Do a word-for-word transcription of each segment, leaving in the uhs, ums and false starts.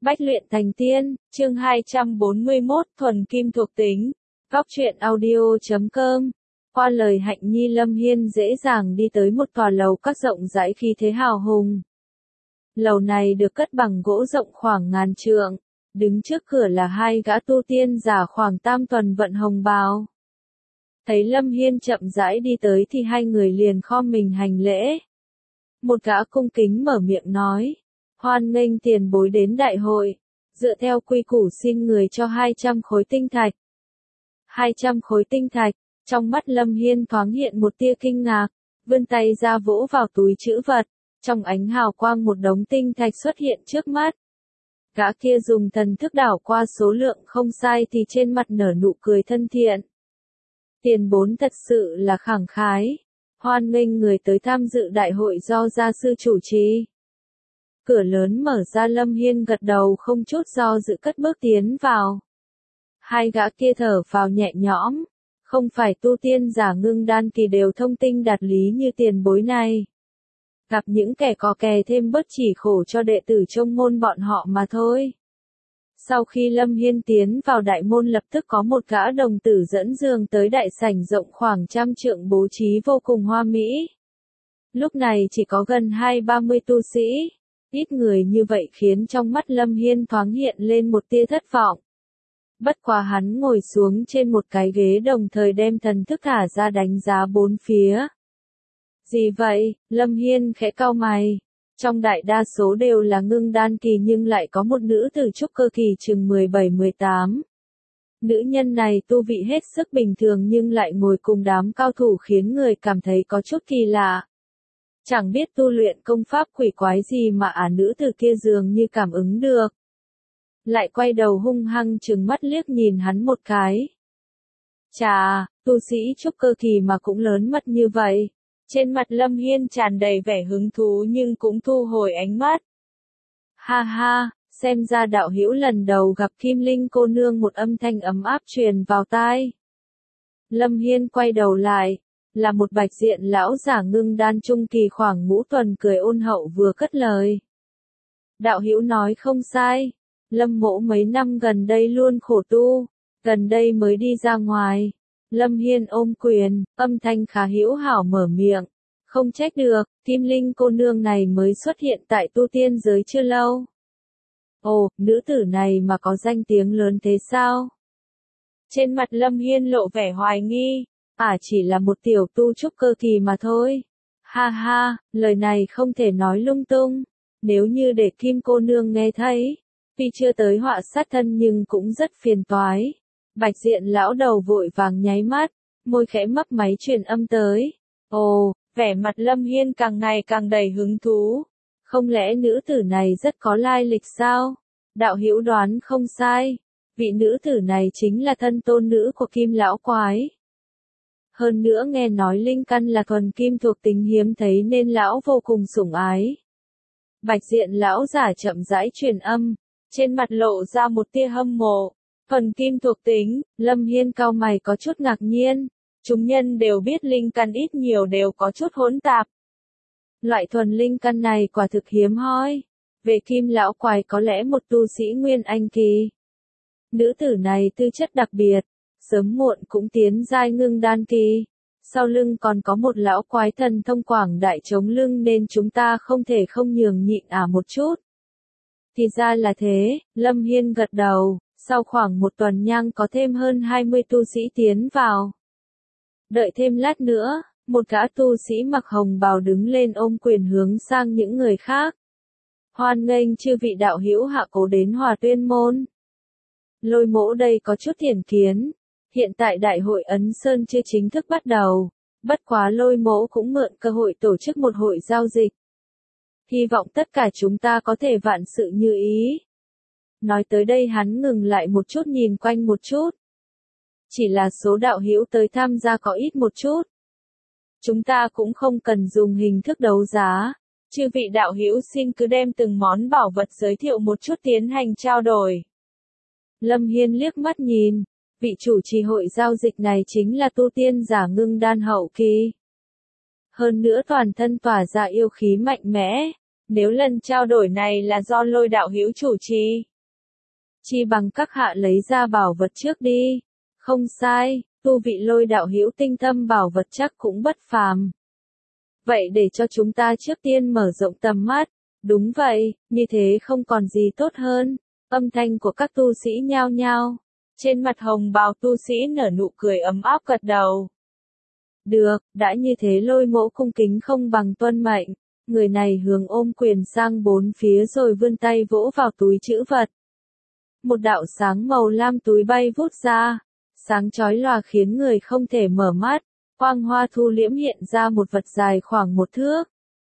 Bách luyện thành tiên, chương hai trăm bốn mươi mốt, thuần kim thuộc tính. Góc truyện audio chấm com. Qua lời Hạnh Nhi, Lâm Hiên dễ dàng đi tới một tòa lầu các rộng rãi khí thế hào hùng. Lầu này được cất bằng gỗ rộng khoảng ngàn trượng, đứng trước cửa là hai gã tu tiên giả khoảng tam tuần vận hồng bào. Thấy Lâm Hiên chậm rãi đi tới thì hai người liền khom mình hành lễ. Một gã cung kính mở miệng nói: Hoan nghênh tiền bối đến đại hội, dựa theo quy củ xin người cho hai trăm khối tinh thạch. hai trăm khối tinh thạch, trong mắt Lâm Hiên thoáng hiện một tia kinh ngạc, vươn tay ra vỗ vào túi trữ vật, trong ánh hào quang một đống tinh thạch xuất hiện trước mắt. Gã kia dùng thần thức đảo qua số lượng không sai thì trên mặt nở nụ cười thân thiện. Tiền bối thật sự là khẳng khái, hoan nghênh người tới tham dự đại hội do gia sư chủ trì. Cửa lớn mở ra, Lâm Hiên gật đầu không chút do dự cất bước tiến vào. Hai gã kia thở phào nhẹ nhõm, không phải tu tiên giả ngưng đan kỳ đều thông tinh đạt lý như tiền bối này. Gặp những kẻ có kè thêm bớt chỉ khổ cho đệ tử trong môn bọn họ mà thôi. Sau khi Lâm Hiên tiến vào đại môn, lập tức có một gã đồng tử dẫn giường tới đại sảnh rộng khoảng trăm trượng bố trí vô cùng hoa mỹ. Lúc này chỉ có gần hai ba mươi tu sĩ. Ít người như vậy khiến trong mắt Lâm Hiên thoáng hiện lên một tia thất vọng. Bất quá hắn ngồi xuống trên một cái ghế đồng thời đem thần thức thả ra đánh giá bốn phía. Gì vậy? Lâm Hiên khẽ cau mày. Trong đại đa số đều là ngưng đan kỳ nhưng lại có một nữ tử trúc cơ kỳ chừng mười bảy mười tám. Nữ nhân này tu vị hết sức bình thường nhưng lại ngồi cùng đám cao thủ khiến người cảm thấy có chút kỳ lạ. Chẳng biết tu luyện công pháp quỷ quái gì mà ả nữ tử kia dường như cảm ứng được. Lại quay đầu hung hăng trừng mắt liếc nhìn hắn một cái. Chà, tu sĩ trúc cơ kỳ mà cũng lớn mật như vậy. Trên mặt Lâm Hiên tràn đầy vẻ hứng thú nhưng cũng thu hồi ánh mắt. Ha ha, xem ra đạo hữu lần đầu gặp Kim Linh cô nương, một âm thanh ấm áp truyền vào tai. Lâm Hiên quay đầu lại. Là một bạch diện lão giả ngưng đan trung kỳ khoảng ngũ tuần, cười ôn hậu vừa cất lời. Đạo hữu nói không sai, Lâm mỗ mấy năm gần đây luôn khổ tu, gần đây mới đi ra ngoài. Lâm Hiên ôm quyền, âm thanh khá hữu hảo mở miệng. Không trách được, Kim Linh cô nương này mới xuất hiện tại tu tiên giới chưa lâu. Ồ, nữ tử này mà có danh tiếng lớn thế sao? Trên mặt Lâm Hiên lộ vẻ hoài nghi. À, chỉ là một tiểu tu trúc cơ kỳ mà thôi. Ha ha, lời này không thể nói lung tung. Nếu như để Kim cô nương nghe thấy, tuy chưa tới họa sát thân nhưng cũng rất phiền toái. Bạch diện lão đầu vội vàng nháy mắt, môi khẽ mấp máy truyền âm tới. Ồ, vẻ mặt Lâm Hiên càng ngày càng đầy hứng thú. Không lẽ nữ tử này rất có lai lịch sao? Đạo hữu đoán không sai. Vị nữ tử này chính là thân tôn nữ của Kim lão quái. Hơn nữa nghe nói linh căn là thuần kim thuộc tính hiếm thấy nên lão vô cùng sủng ái. Bạch diện lão giả chậm rãi truyền âm, trên mặt lộ ra một tia hâm mộ. Thuần kim thuộc tính, Lâm Hiên cau mày có chút ngạc nhiên. Chúng nhân đều biết linh căn ít nhiều đều có chút hỗn tạp. Loại thuần linh căn này quả thực hiếm hoi. Về Kim lão quái có lẽ một tu sĩ nguyên anh kỳ. Nữ tử này tư chất đặc biệt. Sớm muộn cũng tiến giai ngưng đan kỳ. Sau lưng còn có một lão quái thần thông quảng đại chống lưng nên chúng ta không thể không nhường nhịn ả một chút. Thì ra là thế, Lâm Hiên gật đầu, sau khoảng một tuần nhang có thêm hơn hai mươi tu sĩ tiến vào. Đợi thêm lát nữa, một gã tu sĩ mặc hồng bào đứng lên ôm quyền hướng sang những người khác. Hoan nghênh chư vị đạo hữu hạ cố đến Hòa Tuyên môn. Lôi mỗ đây có chút thiển kiến. Hiện tại đại hội Ấn Sơn chưa chính thức bắt đầu, bất quá lôi mỗ cũng mượn cơ hội tổ chức một hội giao dịch. Hy vọng tất cả chúng ta có thể vạn sự như ý. Nói tới đây hắn ngừng lại một chút, nhìn quanh một chút. Chỉ là số đạo hữu tới tham gia có ít một chút. Chúng ta cũng không cần dùng hình thức đấu giá. Chư vị đạo hữu xin cứ đem từng món bảo vật giới thiệu một chút tiến hành trao đổi. Lâm Hiên liếc mắt nhìn. Vị chủ trì hội giao dịch này chính là tu tiên giả ngưng đan hậu kỳ. Hơn nữa toàn thân tỏa ra yêu khí mạnh mẽ. Nếu lần trao đổi này là do Lôi đạo hữu chủ trì, Chi bằng các hạ lấy ra bảo vật trước đi. Không sai, tu vị Lôi đạo hữu tinh thâm bảo vật chắc cũng bất phàm. Vậy để cho chúng ta trước tiên mở rộng tầm mắt. Đúng vậy, như thế không còn gì tốt hơn. Âm thanh của các tu sĩ nhao nhao. Trên mặt hồng bào tu sĩ nở nụ cười ấm áp gật đầu. Được, đã như thế Lôi Mỗ cung kính không bằng tuân mệnh. Người này hướng ôm quyền sang bốn phía rồi vươn tay vỗ vào túi trữ vật. Một đạo sáng màu lam túi bay vút ra. Sáng chói lòa khiến người không thể mở mắt. Quang hoa thu liễm hiện ra một vật dài khoảng một thước.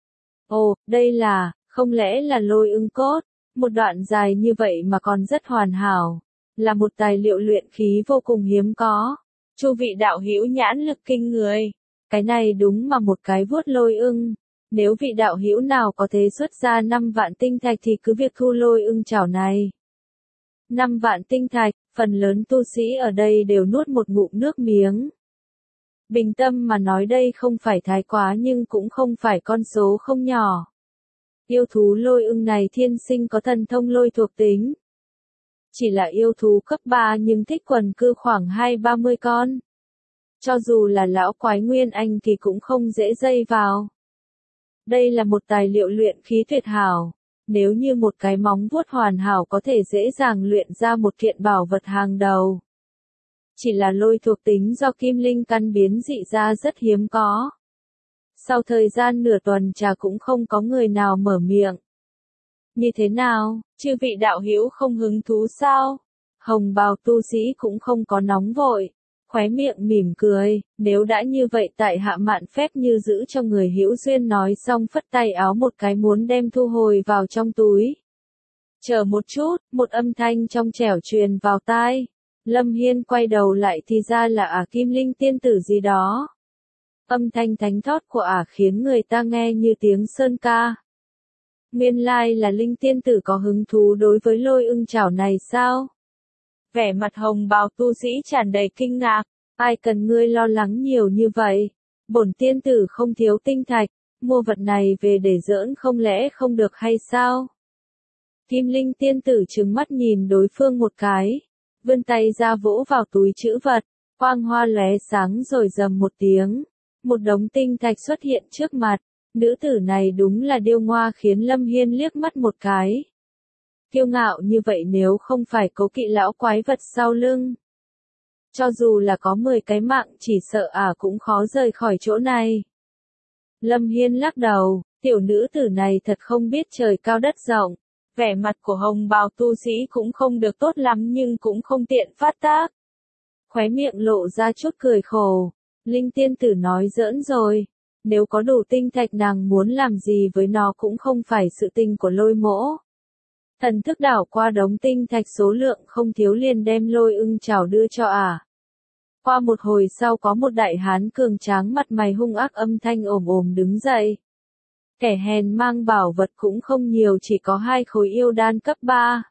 Ồ, đây là, không lẽ là lôi ưng cốt? Một đoạn dài như vậy mà còn rất hoàn hảo. Là một tài liệu luyện khí vô cùng hiếm có. Chu vị đạo hữu nhãn lực kinh người. Cái này đúng mà một cái vuốt lôi ưng. Nếu vị đạo hữu nào có thể xuất ra năm vạn tinh thạch thì cứ việc thu lôi ưng chảo này. Năm vạn tinh thạch, phần lớn tu sĩ ở đây đều nuốt một ngụm nước miếng. Bình tâm mà nói đây không phải thái quá nhưng cũng không phải con số không nhỏ. Yêu thú lôi ưng này thiên sinh có thần thông lôi thuộc tính. Chỉ là yêu thú cấp ba nhưng thích quần cư khoảng hai ba mươi con. Cho dù là lão quái nguyên anh thì cũng không dễ dây vào. Đây là một tài liệu luyện khí tuyệt hảo. Nếu như một cái móng vuốt hoàn hảo có thể dễ dàng luyện ra một kiện bảo vật hàng đầu. Chỉ là lôi thuộc tính do kim linh căn biến dị ra rất hiếm có. Sau thời gian nửa tuần trà cũng không có người nào mở miệng. Như thế nào, chư vị đạo hữu không hứng thú sao? Hồng bào tu sĩ cũng không có nóng vội. Khóe miệng mỉm cười, nếu đã như vậy tại hạ mạn phép như giữ cho người hữu duyên nói xong phất tay áo một cái muốn đem thu hồi vào trong túi. Chờ một chút, một âm thanh trong trẻo truyền vào tai. Lâm Hiên quay đầu lại thì ra là ả Kim Linh tiên tử gì đó. Âm thanh thánh thót của ả khiến người ta nghe như tiếng sơn ca. Nguyên lai là Linh tiên tử có hứng thú đối với lôi ưng chảo này sao? Vẻ mặt hồng bào tu sĩ tràn đầy kinh ngạc, ai cần ngươi lo lắng nhiều như vậy? Bổn tiên tử không thiếu tinh thạch, mua vật này về để giỡn không lẽ không được hay sao? Kim Linh tiên tử trừng mắt nhìn đối phương một cái, vươn tay ra vỗ vào túi trữ vật, quang hoa lóe sáng rồi rầm một tiếng, một đống tinh thạch xuất hiện trước mặt. Nữ tử này đúng là điêu ngoa khiến Lâm Hiên liếc mắt một cái. Kiêu ngạo như vậy nếu không phải cố kỵ lão quái vật sau lưng. Cho dù là có mười cái mạng chỉ sợ ả cũng khó rời khỏi chỗ này. Lâm Hiên lắc đầu, tiểu nữ tử này thật không biết trời cao đất rộng. Vẻ mặt của hồng bào tu sĩ cũng không được tốt lắm nhưng cũng không tiện phát tác. Khóe miệng lộ ra chút cười khổ. Linh tiên tử nói giỡn rồi. Nếu có đủ tinh thạch nàng muốn làm gì với nó cũng không phải sự tình của Lôi Mỗ. Thần thức đảo qua đống tinh thạch số lượng không thiếu liền đem lôi ưng chảo đưa cho ả. Qua một hồi sau có một đại hán cường tráng mặt mày hung ác âm thanh ồm ồm đứng dậy. Kẻ hèn mang bảo vật cũng không nhiều chỉ có hai khối yêu đan cấp ba.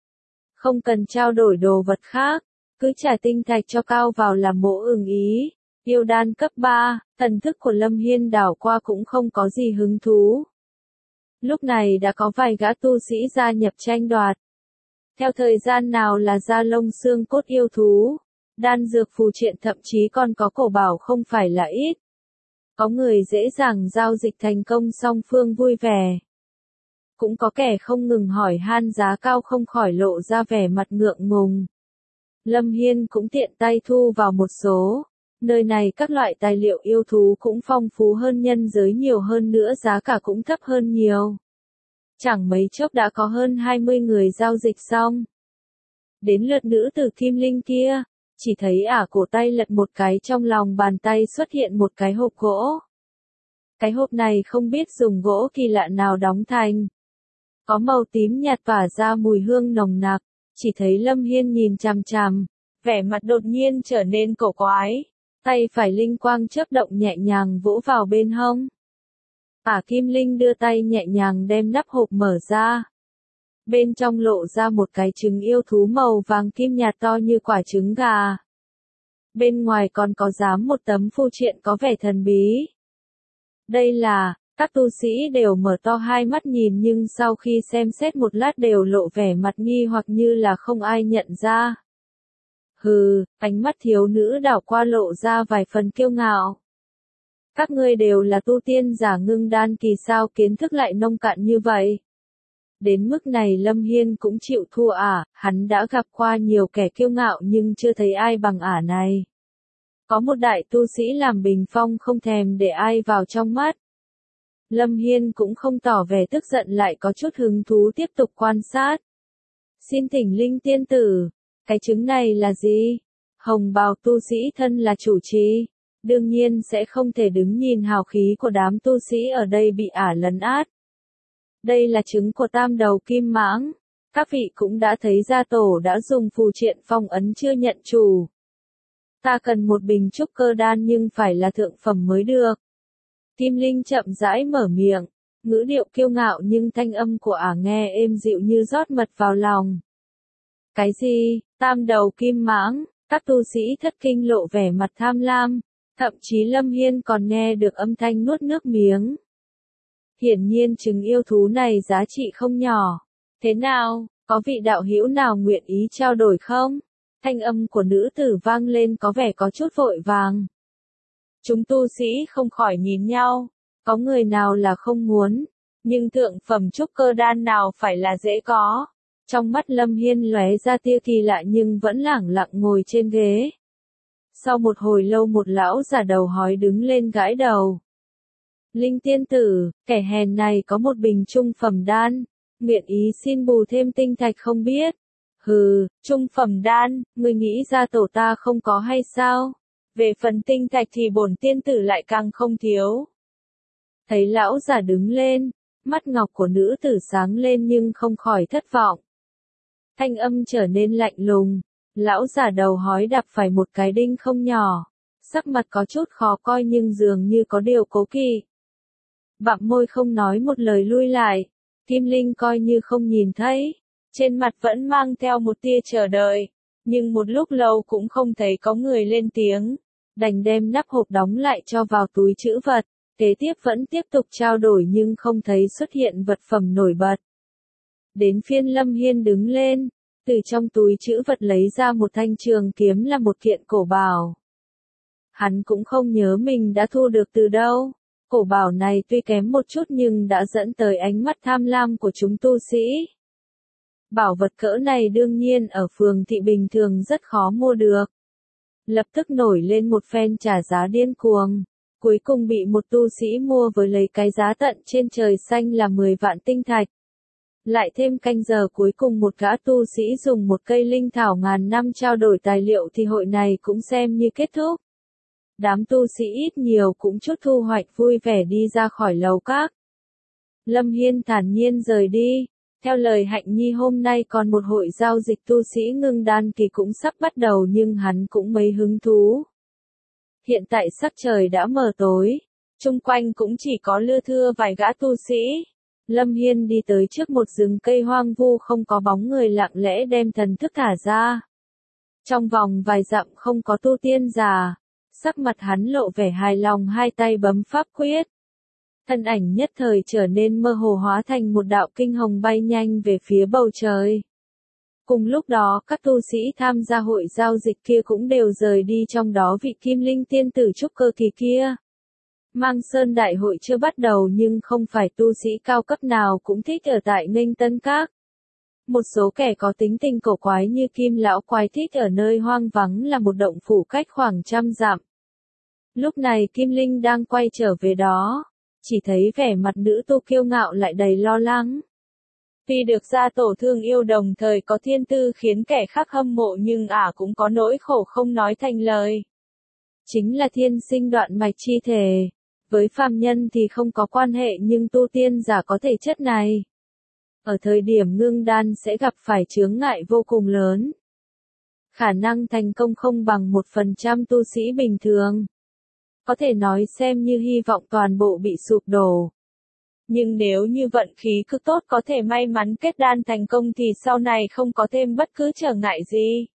Không cần trao đổi đồ vật khác, cứ trả tinh thạch cho cao vào là mỗ ưng ý. Yêu đan cấp ba, thần thức của Lâm Hiên đảo qua cũng không có gì hứng thú. Lúc này đã có vài gã tu sĩ gia nhập tranh đoạt. Theo thời gian nào là da lông xương cốt yêu thú, đan dược phù triện thậm chí còn có cổ bảo không phải là ít. Có người dễ dàng giao dịch thành công song phương vui vẻ. Cũng có kẻ không ngừng hỏi han giá cao không khỏi lộ ra vẻ mặt ngượng ngùng. Lâm Hiên cũng tiện tay thu vào một số. Nơi này các loại tài liệu yêu thú cũng phong phú hơn nhân giới nhiều hơn nữa giá cả cũng thấp hơn nhiều. Chẳng mấy chốc đã có hơn hai mươi người giao dịch xong. Đến lượt nữ tử Kim Linh kia, chỉ thấy ả cổ tay lật một cái trong lòng bàn tay xuất hiện một cái hộp gỗ. Cái hộp này không biết dùng gỗ kỳ lạ nào đóng thành. Có màu tím nhạt tỏa ra mùi hương nồng nặc, chỉ thấy Lâm Hiên nhìn chằm chằm, vẻ mặt đột nhiên trở nên cổ quái. Tay phải linh quang chớp động nhẹ nhàng vỗ vào bên hông. Ả Kim Linh đưa tay nhẹ nhàng đem nắp hộp mở ra. Bên trong lộ ra một cái trứng yêu thú màu vàng kim nhạt to như quả trứng gà. Bên ngoài còn có dám một tấm phù triện có vẻ thần bí. Đây là, Các tu sĩ đều mở to hai mắt nhìn nhưng sau khi xem xét một lát đều lộ vẻ mặt nghi hoặc như là không ai nhận ra. Hừ, ánh mắt thiếu nữ đảo qua lộ ra vài phần kiêu ngạo. Các ngươi đều là tu tiên giả ngưng đan kỳ sao kiến thức lại nông cạn như vậy. Đến mức này Lâm Hiên cũng chịu thua à, hắn đã gặp qua nhiều kẻ kiêu ngạo nhưng chưa thấy ai bằng ả này. Có một đại tu sĩ làm bình phong không thèm để ai vào trong mắt. Lâm Hiên cũng không tỏ vẻ tức giận lại có chút hứng thú tiếp tục quan sát. Xin thỉnh linh tiên tử, cái trứng này là gì? Hồng bào tu sĩ thân là chủ trì, đương nhiên sẽ không thể đứng nhìn hào khí của đám tu sĩ ở đây bị ả lấn át. Đây là trứng của tam đầu kim mãng, các vị cũng đã thấy gia tổ đã dùng phù triện phong ấn chưa nhận chủ. Ta cần một bình trúc cơ đan nhưng phải là thượng phẩm mới được. Kim Linh chậm rãi mở miệng, ngữ điệu kiêu ngạo nhưng thanh âm của ả nghe êm dịu như rót mật vào lòng. Cái gì, tam đầu kim mãng, các tu sĩ thất kinh lộ vẻ mặt tham lam, thậm chí Lâm Hiên còn nghe được âm thanh nuốt nước miếng. Hiển nhiên trứng yêu thú này giá trị không nhỏ. Thế nào, có vị đạo hữu nào nguyện ý trao đổi không? Thanh âm của nữ tử vang lên có vẻ có chút vội vàng. Chúng tu sĩ không khỏi nhìn nhau, có người nào là không muốn, nhưng thượng phẩm trúc cơ đan nào phải là dễ có. Trong mắt Lâm Hiên lóe ra tia kỳ lạ nhưng vẫn lẳng lặng ngồi trên ghế. Sau một hồi lâu một lão già đầu hói đứng lên gãi đầu. Linh tiên tử, kẻ hèn này có một bình trung phẩm đan, nguyện ý xin bù thêm tinh thạch không biết. Hừ, trung phẩm đan, ngươi nghĩ ra tổ ta không có hay sao? Về phần tinh thạch thì bổn tiên tử lại càng không thiếu. Thấy lão già đứng lên, mắt ngọc của nữ tử sáng lên nhưng không khỏi thất vọng. Thanh âm trở nên lạnh lùng, lão già đầu hói đạp phải một cái đinh không nhỏ, sắc mặt có chút khó coi nhưng dường như có điều cố kỵ. Bặm môi không nói một lời lui lại, Kim Linh coi như không nhìn thấy, trên mặt vẫn mang theo một tia chờ đợi, nhưng một lúc lâu cũng không thấy có người lên tiếng, đành đem nắp hộp đóng lại cho vào túi trữ vật, kế tiếp vẫn tiếp tục trao đổi nhưng không thấy xuất hiện vật phẩm nổi bật. Đến phiên Lâm Hiên đứng lên, từ trong túi trữ vật lấy ra một thanh trường kiếm là một kiện cổ bảo. Hắn cũng không nhớ mình đã thu được từ đâu. Cổ bảo này tuy kém một chút nhưng đã dẫn tới ánh mắt tham lam của chúng tu sĩ. Bảo vật cỡ này đương nhiên ở phường thị bình thường rất khó mua được. Lập tức nổi lên một phen trả giá điên cuồng. Cuối cùng bị một tu sĩ mua với lấy cái giá tận trên trời xanh là mười vạn tinh thạch. Lại thêm canh giờ cuối cùng một gã tu sĩ dùng một cây linh thảo ngàn năm trao đổi tài liệu thì hội này cũng xem như kết thúc. Đám tu sĩ ít nhiều cũng chút thu hoạch vui vẻ đi ra khỏi lầu các. Lâm Hiên thản nhiên rời đi. Theo lời Hạnh Nhi hôm nay còn một hội giao dịch tu sĩ ngưng đan kỳ cũng sắp bắt đầu nhưng hắn cũng mấy hứng thú. Hiện tại sắc trời đã mờ tối, chung quanh cũng chỉ có lưa thưa vài gã tu sĩ. Lâm Hiên đi tới trước một rừng cây hoang vu không có bóng người lặng lẽ đem thần thức thả ra. Trong vòng vài dặm không có tu tiên giả. Sắc mặt hắn lộ vẻ hài lòng hai tay bấm pháp quyết. Thân ảnh nhất thời trở nên mơ hồ hóa thành một đạo kinh hồng bay nhanh về phía bầu trời. Cùng lúc đó các tu sĩ tham gia hội giao dịch kia cũng đều rời đi trong đó vị Kim Linh tiên tử trúc cơ kỳ kia. Mang Sơn đại hội chưa bắt đầu nhưng không phải tu sĩ cao cấp nào cũng thích ở tại Nghênh Tân Các. Một số kẻ có tính tình cổ quái như Kim lão quái thích ở nơi hoang vắng là một động phủ cách khoảng trăm dặm. Lúc này Kim Linh đang quay trở về đó, chỉ thấy vẻ mặt nữ tu kiêu ngạo lại đầy lo lắng. Tuy được gia tổ thương yêu đồng thời có thiên tư khiến kẻ khác hâm mộ nhưng ả cũng có nỗi khổ không nói thành lời. Chính là thiên sinh đoạn mạch chi thể, với phàm nhân thì không có quan hệ nhưng tu tiên giả có thể chất này. Ở thời điểm ngưng đan sẽ gặp phải chướng ngại vô cùng lớn. Khả năng thành công không bằng một phần trăm tu sĩ bình thường. Có thể nói xem như hy vọng toàn bộ bị sụp đổ. Nhưng nếu như vận khí cực tốt có thể may mắn kết đan thành công thì sau này không có thêm bất cứ trở ngại gì.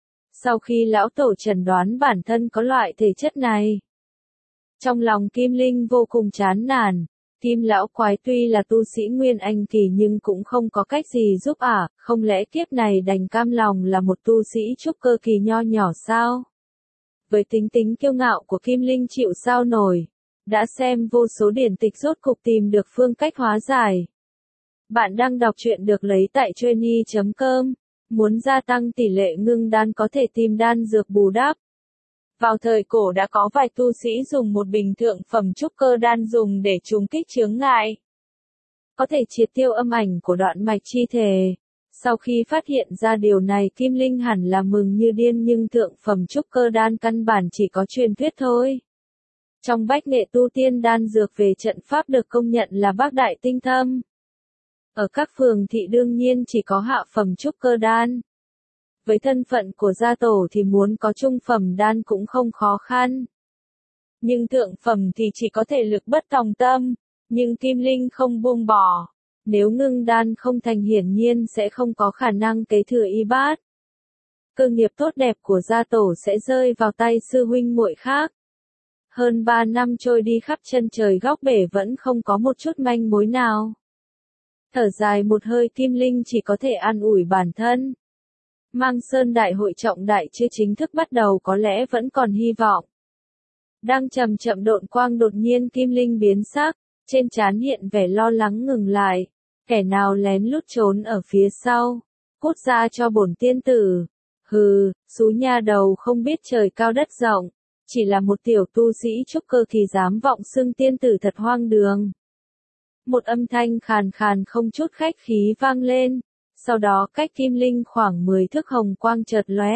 Sau khi lão tổ chẩn đoán bản thân có loại thể chất này, trong lòng Kim Linh vô cùng chán nản, Kim lão quái tuy là tu sĩ Nguyên Anh kỳ nhưng cũng không có cách gì giúp ả, à, không lẽ kiếp này đành cam lòng là một tu sĩ trúc cơ kỳ nho nhỏ sao? Với tính tính kiêu ngạo của Kim Linh chịu sao nổi, đã xem vô số điển tịch rốt cục tìm được phương cách hóa giải. Bạn đang đọc truyện được lấy tại trainee chấm com, muốn gia tăng tỷ lệ ngưng đan có thể tìm đan dược bù đắp. Vào thời cổ đã có vài tu sĩ dùng một bình thượng phẩm trúc cơ đan dùng để trùng kích chướng ngại, có thể triệt tiêu âm ảnh của đoạn mạch chi thể. Sau khi phát hiện ra điều này, Kim Linh hẳn là mừng như điên, nhưng thượng phẩm trúc cơ đan căn bản chỉ có truyền thuyết thôi. Trong bách nghệ tu tiên đan dược về trận pháp được công nhận là bác đại tinh thâm. Ở các phường thị đương nhiên chỉ có hạ phẩm trúc cơ đan. Với thân phận của gia tổ thì muốn có trung phẩm đan cũng không khó khăn. Nhưng thượng phẩm thì chỉ có thể lực bất tòng tâm, nhưng Kim Linh không buông bỏ. Nếu ngưng đan không thành hiển nhiên sẽ không có khả năng kế thừa y bát. Cơ nghiệp tốt đẹp của gia tổ sẽ rơi vào tay sư huynh muội khác. Hơn ba năm trôi đi, khắp chân trời góc bể vẫn không có một chút manh mối nào. Thở dài một hơi, Kim Linh chỉ có thể an ủi bản thân. Mang Sơn đại hội trọng đại chưa chính thức bắt đầu, có lẽ vẫn còn hy vọng. Đang chậm chậm độn quang, đột nhiên Kim Linh biến sắc, trên trán hiện vẻ lo lắng, ngừng lại. Kẻ nào lén lút trốn ở phía sau? Cút ra cho bổn tiên tử. Hừ, xú nha đầu không biết trời cao đất rộng. Chỉ là một tiểu tu sĩ trúc cơ thì dám vọng xưng tiên tử, thật hoang đường. Một âm thanh khàn khàn không chút khách khí vang lên. Sau đó cách Kim Linh khoảng mười thước, hồng quang chợt lóe.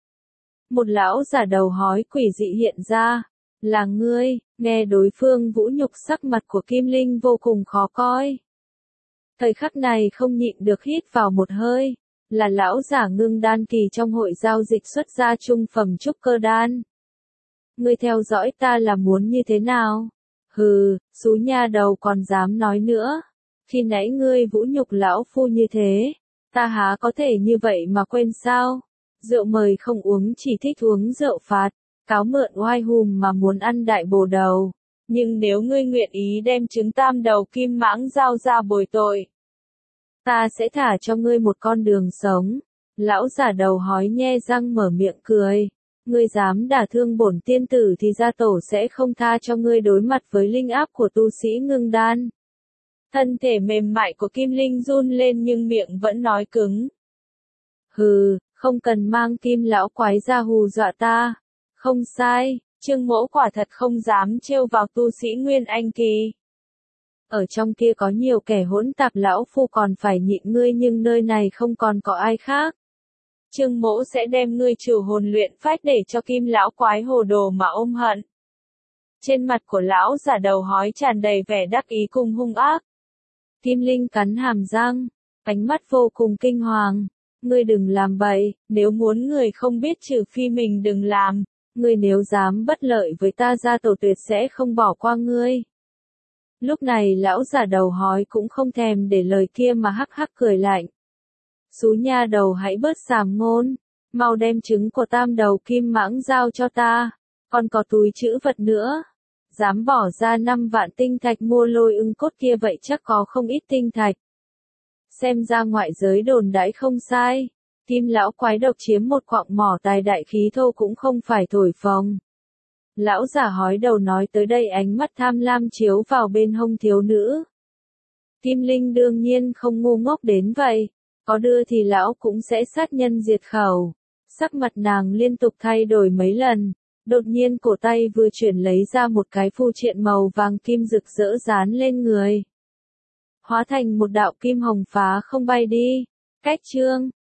Một lão giả đầu hói quỷ dị hiện ra. Là ngươi? Nghe đối phương vũ nhục, sắc mặt của Kim Linh vô cùng khó coi. Thời khắc này không nhịn được hít vào một hơi. Là lão giả ngưng đan kỳ trong hội giao dịch xuất ra trung phẩm trúc cơ đan. Ngươi theo dõi ta là muốn như thế nào? Hừ, xú nha đầu còn dám nói nữa. Khi nãy ngươi vũ nhục lão phu như thế, ta há có thể như vậy mà quên sao? Rượu mời không uống, chỉ thích uống rượu phạt. Cáo mượn oai hùm mà muốn ăn đại bồ đầu. Nhưng nếu ngươi nguyện ý đem trứng tam đầu kim mãng giao ra bồi tội, ta sẽ thả cho ngươi một con đường sống. Lão giả đầu hói nhe răng mở miệng cười. Ngươi dám đả thương bổn tiên tử thì gia tổ sẽ không tha cho ngươi. Đối mặt với linh áp của tu sĩ ngưng đan, thân thể mềm mại của Kim Linh run lên nhưng miệng vẫn nói cứng. Hừ, không cần mang Kim lão quái ra hù dọa ta. Không sai, Trương Mỗ quả thật không dám trêu vào tu sĩ Nguyên Anh kỳ. Ở trong kia có nhiều kẻ hỗn tạp, lão phu còn phải nhịn ngươi, nhưng nơi này không còn có ai khác. Trương Mỗ sẽ đem ngươi trừ hồn luyện phách để cho Kim lão quái hồ đồ mà ôm hận. Trên mặt của lão giả đầu hói tràn đầy vẻ đắc ý cùng hung ác. Kim Linh cắn hàm răng, ánh mắt vô cùng kinh hoàng. Ngươi đừng làm bậy, nếu muốn người không biết trừ phi mình đừng làm. Ngươi nếu dám bất lợi với ta, gia tổ tuyệt sẽ không bỏ qua ngươi. Lúc này lão giả đầu hói cũng không thèm để lời kia mà hắc hắc cười lạnh. Xú nha đầu, hãy bớt sàm ngôn, mau đem trứng của tam đầu kim mãng giao cho ta, còn có túi trữ vật nữa. Dám bỏ ra năm vạn tinh thạch mua lôi ưng cốt kia vậy chắc có không ít tinh thạch. Xem ra ngoại giới đồn đãi không sai. Kim lão quái độc chiếm một quặng mỏ tài đại khí thô cũng không phải thổi phồng. Lão giả hói đầu nói tới đây, ánh mắt tham lam chiếu vào bên hông thiếu nữ. Kim Linh đương nhiên không ngu ngốc đến vậy. Có đưa thì lão cũng sẽ sát nhân diệt khẩu. Sắc mặt nàng liên tục thay đổi mấy lần. Đột nhiên cổ tay vừa chuyển lấy ra một cái phù triện màu vàng kim rực rỡ dán lên người. Hóa thành một đạo kim hồng phá không bay đi. Cách chương